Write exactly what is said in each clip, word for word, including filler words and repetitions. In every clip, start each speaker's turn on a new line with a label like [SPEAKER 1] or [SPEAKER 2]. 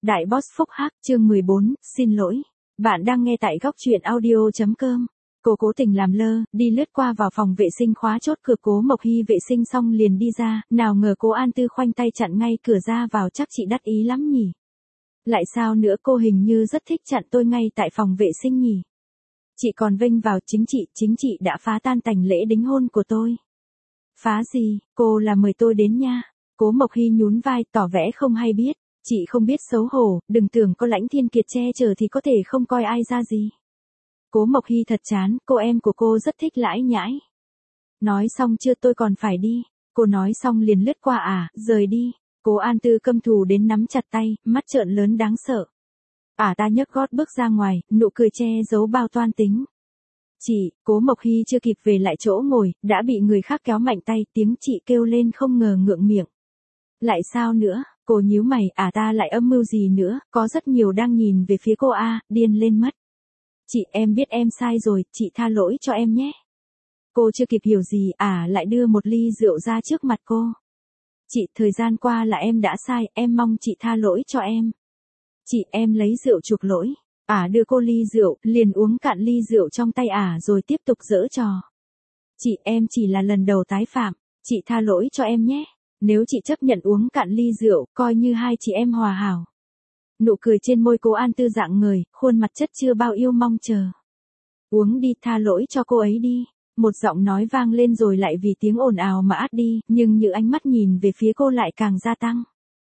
[SPEAKER 1] Đại Boss Phúc Hắc, chương mười bốn, xin lỗi. Bạn đang nghe tại góc truyện audio.com. Cô cố tình làm lơ, đi lướt qua vào phòng vệ sinh khóa chốt cửa. Cố Mộc Hy vệ sinh xong liền đi ra, nào ngờ cố An Tư khoanh tay chặn ngay cửa ra vào, chắc chị đắc ý lắm nhỉ. Lại sao nữa, cô hình như rất thích chặn tôi ngay tại phòng vệ sinh nhỉ. Chị còn vênh vào, chính chị, chính chị đã phá tan tành lễ đính hôn của tôi. Phá gì, cô là mời tôi đến nha. Cố Mộc Hy nhún vai tỏ vẻ không hay biết. Chị không biết xấu hổ, đừng tưởng có Lãnh Thiên Kiệt che chở thì có thể không coi ai ra gì. Cố Mộc Hy thật chán, cô em của cô rất thích lãi nhãi. Nói xong chưa, tôi còn phải đi. Cô nói xong liền lướt qua à, rời đi. Cố An Tư căm thù đến nắm chặt tay, mắt trợn lớn đáng sợ. À ta nhấc gót bước ra ngoài, nụ cười che giấu bao toan tính. Chị, Cố Mộc Hy chưa kịp về lại chỗ ngồi, đã bị người khác kéo mạnh tay, tiếng chị kêu lên không ngờ ngượng miệng. Lại sao nữa, cô nhíu mày, à ta lại âm mưu gì nữa, có rất nhiều đang nhìn về phía cô a, à, điên lên mất. Chị, em biết em sai rồi, chị tha lỗi cho em nhé. Cô chưa kịp hiểu gì, à lại đưa một ly rượu ra trước mặt cô. Chị, thời gian qua là em đã sai, em mong chị tha lỗi cho em. Chị, em lấy rượu chuộc lỗi. À đưa cô ly rượu, liền uống cạn ly rượu trong tay à rồi tiếp tục giở trò. Chị, em chỉ là lần đầu tái phạm, chị tha lỗi cho em nhé. Nếu chị chấp nhận uống cạn ly rượu, coi như hai chị em hòa hảo. Nụ cười trên môi Cố An Tư rạng ngời, khuôn mặt chất chứa bao yêu mong chờ. Uống đi, tha lỗi cho cô ấy đi. Một giọng nói vang lên rồi lại vì tiếng ồn ào mà át đi, nhưng những ánh mắt nhìn về phía cô lại càng gia tăng.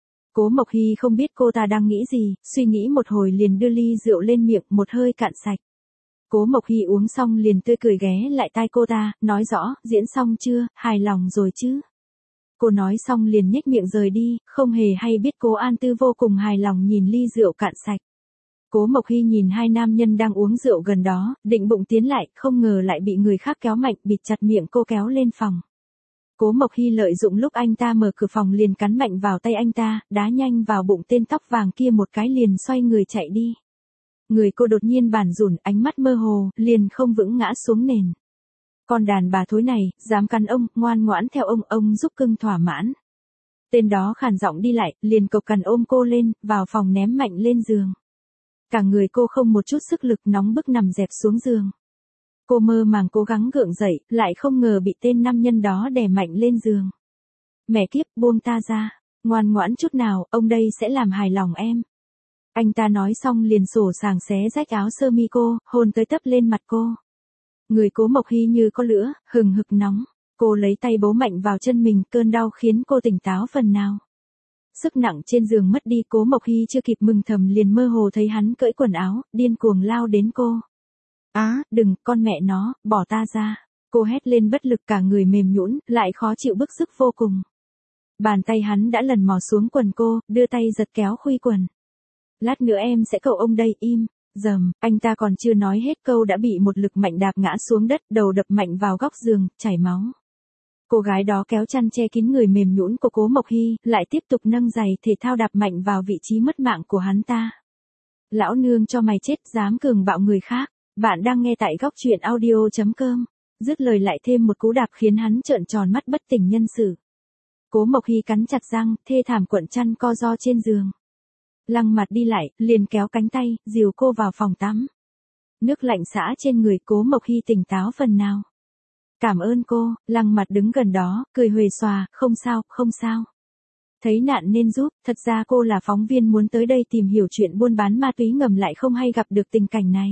[SPEAKER 1] Cố Mộc Hy không biết cô ta đang nghĩ gì, suy nghĩ một hồi liền đưa ly rượu lên miệng, một hơi cạn sạch. Cố Mộc Hy uống xong liền tươi cười ghé lại tai cô ta, nói rõ, diễn xong chưa, hài lòng rồi chứ. Cô nói xong liền nhếch miệng rời đi, không hề hay biết Cố An Tư vô cùng hài lòng nhìn ly rượu cạn sạch. Cố Mộc Hy nhìn hai nam nhân đang uống rượu gần đó, định bụng tiến lại, không ngờ lại bị người khác kéo mạnh, bịt chặt miệng cô kéo lên phòng. Cố Mộc Hy lợi dụng lúc anh ta mở cửa phòng liền cắn mạnh vào tay anh ta, đá nhanh vào bụng tên tóc vàng kia một cái liền xoay người chạy đi. Người cô đột nhiên bản rủn, ánh mắt mơ hồ, liền không vững ngã xuống nền. Con đàn bà thối này, dám cắn ông, ngoan ngoãn theo ông, ông giúp cưng thỏa mãn. Tên đó khàn giọng đi lại, liền cộc cằn ôm cô lên, vào phòng ném mạnh lên giường. Cả người cô không một chút sức lực, nóng bức nằm dẹp xuống giường. Cô mơ màng cố gắng gượng dậy, lại không ngờ bị tên nam nhân đó đè mạnh lên giường. Mẹ kiếp, buông ta ra, ngoan ngoãn chút nào, ông đây sẽ làm hài lòng em. Anh ta nói xong liền sổ sàng xé rách áo sơ mi cô, hôn tới tấp lên mặt cô. Người Cố Mộc Hy như có lửa, hừng hực nóng. Cô lấy tay bấu mạnh vào chân mình, cơn đau khiến cô tỉnh táo phần nào. Sức nặng trên giường mất đi, Cố Mộc Hy chưa kịp mừng thầm liền mơ hồ thấy hắn cởi quần áo, điên cuồng lao đến cô. Á, đừng, con mẹ nó, bỏ ta ra. Cô hét lên bất lực, cả người mềm nhũn, lại khó chịu bức sức vô cùng. Bàn tay hắn đã lần mò xuống quần cô, đưa tay giật kéo khuy quần. Lát nữa em sẽ cậu ông đây, im. Dầm, anh ta còn chưa nói hết câu đã bị một lực mạnh đạp ngã xuống đất, đầu đập mạnh vào góc giường, chảy máu. Cô gái đó kéo chăn che kín người mềm nhũn của Cố Mộc Hy, lại tiếp tục nâng giày thể thao đạp mạnh vào vị trí mất mạng của hắn ta. Lão nương cho mày chết, dám cường bạo người khác. Bạn đang nghe tại góc truyện audio.com. Dứt lời lại thêm một cú đạp khiến hắn trợn tròn mắt bất tỉnh nhân sự. Cố Mộc Hy cắn chặt răng, thê thảm cuộn chăn co ro trên giường. Lăng Mặt đi lại, liền kéo cánh tay, dìu cô vào phòng tắm. Nước lạnh xả trên người, Cố Mộc Hy tỉnh táo phần nào. Cảm ơn cô. Lăng Mặt đứng gần đó, cười huề xòa, không sao, không sao. Thấy nạn nên giúp, thật ra cô là phóng viên muốn tới đây tìm hiểu chuyện buôn bán ma túy ngầm lại không hay gặp được tình cảnh này.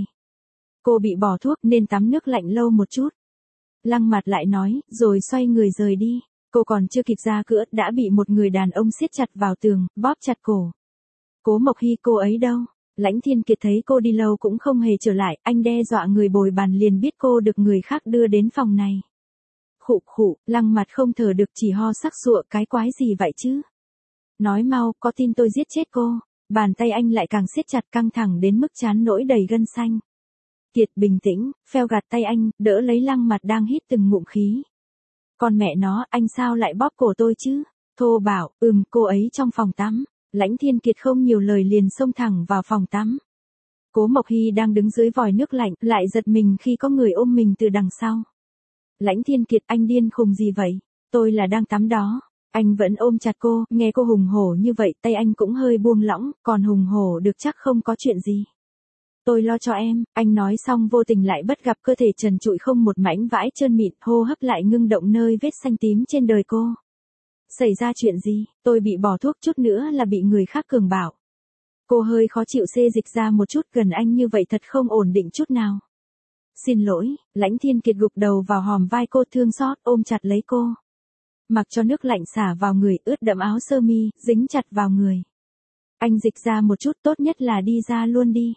[SPEAKER 1] Cô bị bỏ thuốc nên tắm nước lạnh lâu một chút. Lăng Mặt lại nói, rồi xoay người rời đi. Cô còn chưa kịp ra cửa, đã bị một người đàn ông siết chặt vào tường, bóp chặt cổ. Cố Mộc Hy, cô ấy đâu? Lãnh Thiên Kiệt thấy cô đi lâu cũng không hề trở lại, anh đe dọa người bồi bàn liền biết cô được người khác đưa đến phòng này. Khụ khụ, Lăng Mặt không thở được, chỉ ho sắc sụa, cái quái gì vậy chứ? Nói mau, có tin tôi giết chết cô? Bàn tay anh lại càng siết chặt, căng thẳng đến mức trán nổi đầy gân xanh. Kiệt bình tĩnh, pheo gạt tay anh, đỡ lấy Lăng Mặt đang hít từng ngụm khí. Con mẹ nó, anh sao lại bóp cổ tôi chứ? Thô bảo, ừm, cô ấy trong phòng tắm. Lãnh Thiên Kiệt không nhiều lời liền xông thẳng vào phòng tắm. Cố Mộc Hy đang đứng dưới vòi nước lạnh, lại giật mình khi có người ôm mình từ đằng sau. Lãnh Thiên Kiệt, anh điên khùng gì vậy? Tôi là đang tắm đó. Anh vẫn ôm chặt cô, nghe cô hùng hổ như vậy, tay anh cũng hơi buông lỏng, còn hùng hổ được chắc không có chuyện gì. Tôi lo cho em, anh nói xong vô tình lại bắt gặp cơ thể trần trụi không một mảnh vãi trơn mịn, hô hấp lại ngưng động nơi vết xanh tím trên đời cô. Xảy ra chuyện gì, tôi bị bỏ thuốc chút nữa là bị người khác cường bạo. Cô hơi khó chịu xê dịch ra một chút, gần anh như vậy thật không ổn định chút nào. Xin lỗi, Lãnh Thiên Kiệt gục đầu vào hòm vai cô thương xót ôm chặt lấy cô. Mặc cho nước lạnh xả vào người, ướt đẫm áo sơ mi, dính chặt vào người. Anh dịch ra một chút, tốt nhất là đi ra luôn đi.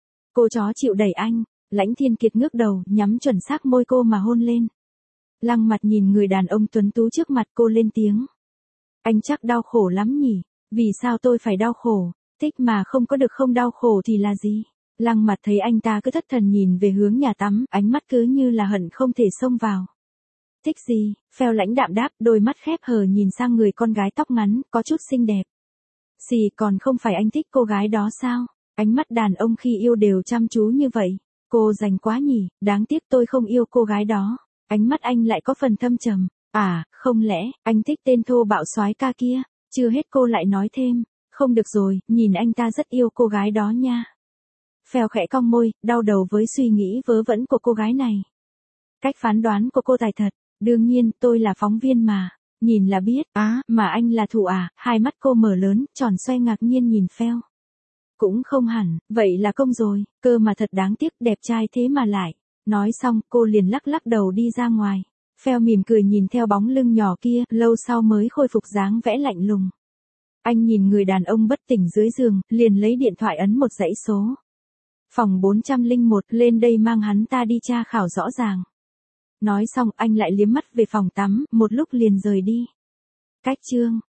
[SPEAKER 1] Cô chó chịu đẩy anh, Lãnh Thiên Kiệt ngước đầu, nhắm chuẩn xác môi cô mà hôn lên. Lăng mặt nhìn người đàn ông tuấn tú trước mặt cô lên tiếng. Anh chắc đau khổ lắm nhỉ, vì sao tôi phải đau khổ, thích mà không có được không đau khổ thì là gì? Lăng mặt thấy anh ta cứ thất thần nhìn về hướng nhà tắm, ánh mắt cứ như là hận không thể xông vào. Thích gì? Phèo lãnh đạm đáp, đôi mắt khép hờ nhìn sang người con gái tóc ngắn, có chút xinh đẹp. Xì, còn không phải anh thích cô gái đó sao? Ánh mắt đàn ông khi yêu đều chăm chú như vậy. Cô dành quá nhỉ, đáng tiếc tôi không yêu cô gái đó. Ánh mắt anh lại có phần thâm trầm. À, không lẽ, anh thích tên thô bạo soái ca kia? Chưa hết cô lại nói thêm. Không được rồi, nhìn anh ta rất yêu cô gái đó nha. Phèo khẽ cong môi, đau đầu với suy nghĩ vớ vẩn của cô gái này. Cách phán đoán của cô tài thật. Đương nhiên, tôi là phóng viên mà. Nhìn là biết, á, mà anh là thủ à, hai mắt cô mở lớn, tròn xoe ngạc nhiên nhìn Phèo. Cũng không hẳn, vậy là công rồi, cơ mà thật đáng tiếc, đẹp trai thế mà lại. Nói xong, cô liền lắc lắc đầu đi ra ngoài. Phèo mỉm cười nhìn theo bóng lưng nhỏ kia, lâu sau mới khôi phục dáng vẻ lạnh lùng. Anh nhìn người đàn ông bất tỉnh dưới giường, liền lấy điện thoại ấn một dãy số. Phòng bốn trăm lẻ một, lên đây mang hắn ta đi tra khảo rõ ràng. Nói xong, anh lại liếm mắt về phòng tắm, một lúc liền rời đi. Cách chương